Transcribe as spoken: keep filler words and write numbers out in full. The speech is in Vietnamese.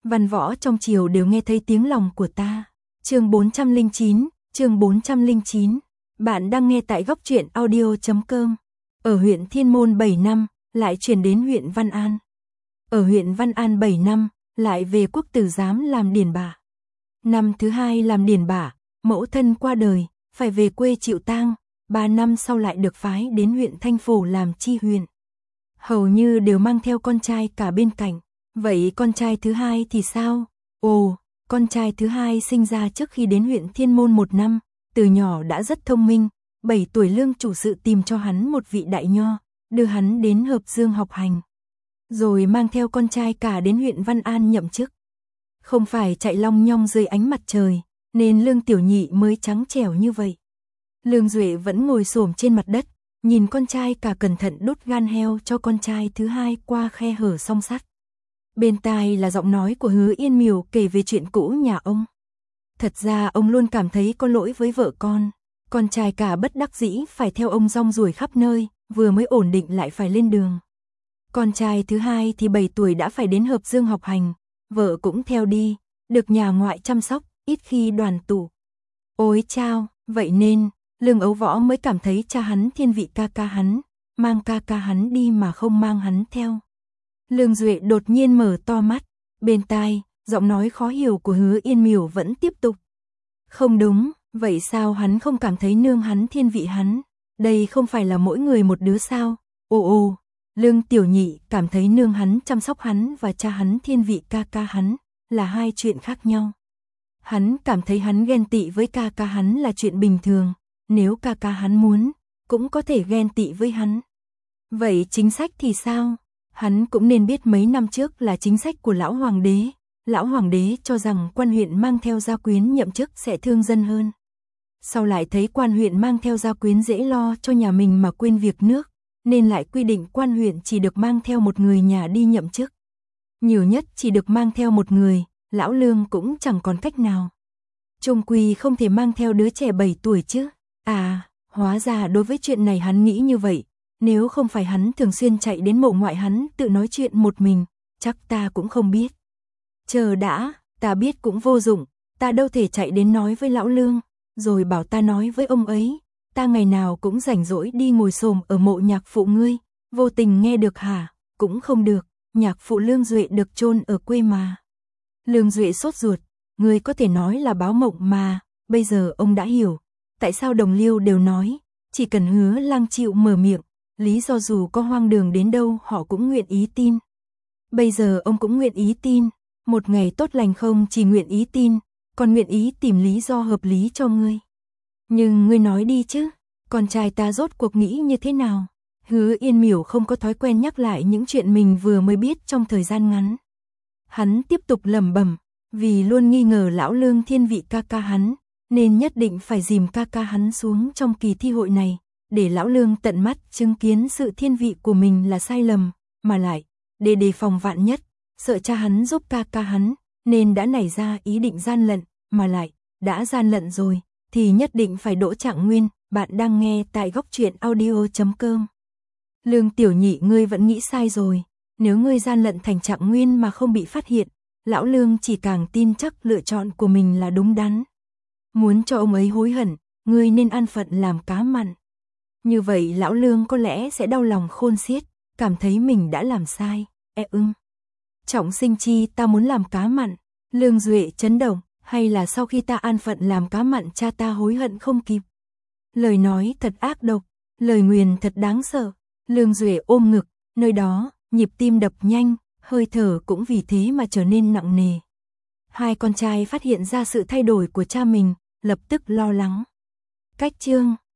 Văn võ trong triều đều nghe thấy tiếng lòng của ta. Chương bốn trăm lẻ chín, chương bốn trăm lẻ chín. Bạn đang nghe tại góc truyện audio chấm com. Ở huyện Thiên Môn bảy năm, lại chuyển đến huyện Văn An. Ở huyện Văn An bảy năm, lại về quốc tử giám làm điển bả. Năm thứ hai làm điển bả, mẫu thân qua đời, phải về quê chịu tang. Ba năm sau lại được phái đến huyện Thanh Phổ làm tri huyện. Hầu như đều mang theo con trai cả bên cạnh. Vậy con trai thứ hai thì sao? Ồ, con trai thứ hai sinh ra trước khi đến huyện Thiên Môn một năm, từ nhỏ đã rất thông minh. Bảy tuổi Lương chủ sự tìm cho hắn một vị đại nho, đưa hắn đến Hợp Dương học hành. Rồi mang theo con trai cả đến huyện Văn An nhậm chức. Không phải chạy long nhong dưới ánh mặt trời, nên Lương tiểu nhị mới trắng trẻo như vậy. Lương Duệ vẫn ngồi xổm trên mặt đất, nhìn con trai cả cẩn thận đút gan heo cho con trai thứ hai qua khe hở song sắt. Bên tai là giọng nói của Hứa Yên Miểu kể về chuyện cũ nhà ông. Thật ra ông luôn cảm thấy có lỗi với vợ con. Con trai cả bất đắc dĩ phải theo ông rong ruổi khắp nơi, vừa mới ổn định lại phải lên đường. Con trai thứ hai thì bảy tuổi đã phải đến Hợp Dương học hành, vợ cũng theo đi, được nhà ngoại chăm sóc, ít khi đoàn tụ. Ôi chao, vậy nên, Lương Ấu Võ mới cảm thấy cha hắn thiên vị ca ca hắn, mang ca ca hắn đi mà không mang hắn theo. Lương Duệ đột nhiên mở to mắt, bên tai, giọng nói khó hiểu của Hứa Yên Miểu vẫn tiếp tục. Không đúng, vậy sao hắn không cảm thấy nương hắn thiên vị hắn? Đây không phải là mỗi người một đứa sao? Ồ ồ, Lương tiểu nhị cảm thấy nương hắn chăm sóc hắn và cha hắn thiên vị ca ca hắn là hai chuyện khác nhau. Hắn cảm thấy hắn ghen tị với ca ca hắn là chuyện bình thường, nếu ca ca hắn muốn, cũng có thể ghen tị với hắn. Vậy chính sách thì sao? Hắn cũng nên biết mấy năm trước là chính sách của lão hoàng đế. Lão hoàng đế cho rằng quan huyện mang theo gia quyến nhậm chức sẽ thương dân hơn. Sau lại thấy quan huyện mang theo gia quyến dễ lo cho nhà mình mà quên việc nước, nên lại quy định quan huyện chỉ được mang theo một người nhà đi nhậm chức. Nhiều nhất chỉ được mang theo một người, lão Lương cũng chẳng còn cách nào. Chung quy không thể mang theo đứa trẻ bảy tuổi chứ. À, hóa ra đối với chuyện này hắn nghĩ như vậy. Nếu không phải hắn thường xuyên chạy đến mộ ngoại hắn tự nói chuyện một mình, chắc ta cũng không biết. Chờ đã, ta biết cũng vô dụng, ta đâu thể chạy đến nói với lão Lương, rồi bảo ta nói với ông ấy, ta ngày nào cũng rảnh rỗi đi ngồi xổm ở mộ nhạc phụ ngươi, vô tình nghe được hả? Cũng không được, nhạc phụ Lương Duệ được chôn ở quê mà. Lương Duệ sốt ruột, ngươi có thể nói là báo mộng mà, bây giờ ông đã hiểu, tại sao đồng liêu đều nói, chỉ cần Hứa Lang chịu mở miệng, lý do dù có hoang đường đến đâu họ cũng nguyện ý tin. Bây giờ ông cũng nguyện ý tin, một ngày tốt lành không chỉ nguyện ý tin, còn nguyện ý tìm lý do hợp lý cho ngươi. Nhưng ngươi nói đi chứ, con trai ta rốt cuộc nghĩ như thế nào? Hứa Yên Miểu không có thói quen nhắc lại những chuyện mình vừa mới biết trong thời gian ngắn. Hắn tiếp tục lẩm bẩm, vì luôn nghi ngờ lão Lương thiên vị ca ca hắn, nên nhất định phải dìm ca ca hắn xuống trong kỳ thi hội này, để lão Lương tận mắt chứng kiến sự thiên vị của mình là sai lầm, mà lại, để đề phòng vạn nhất, sợ cha hắn giúp ca ca hắn, nên đã nảy ra ý định gian lận, mà lại, đã gian lận rồi, thì nhất định phải đỗ Trạng Nguyên. Bạn đang nghe tại góc truyện audio chấm com. Lương tiểu nhị, ngươi vẫn nghĩ sai rồi, nếu ngươi gian lận thành Trạng Nguyên mà không bị phát hiện, lão Lương chỉ càng tin chắc lựa chọn của mình là đúng đắn. Muốn cho ông ấy hối hận, ngươi nên an phận làm cá mặn. Như vậy lão Lương có lẽ sẽ đau lòng khôn xiết, cảm thấy mình đã làm sai. E ưng. Trọng sinh chi ta muốn làm cá mặn. Lương Duệ chấn động, hay là sau khi ta an phận làm cá mặn cha ta hối hận không kịp. Lời nói thật ác độc, lời nguyền thật đáng sợ. Lương Duệ ôm ngực, nơi đó, nhịp tim đập nhanh, hơi thở cũng vì thế mà trở nên nặng nề. Hai con trai phát hiện ra sự thay đổi của cha mình, lập tức lo lắng. Cách chương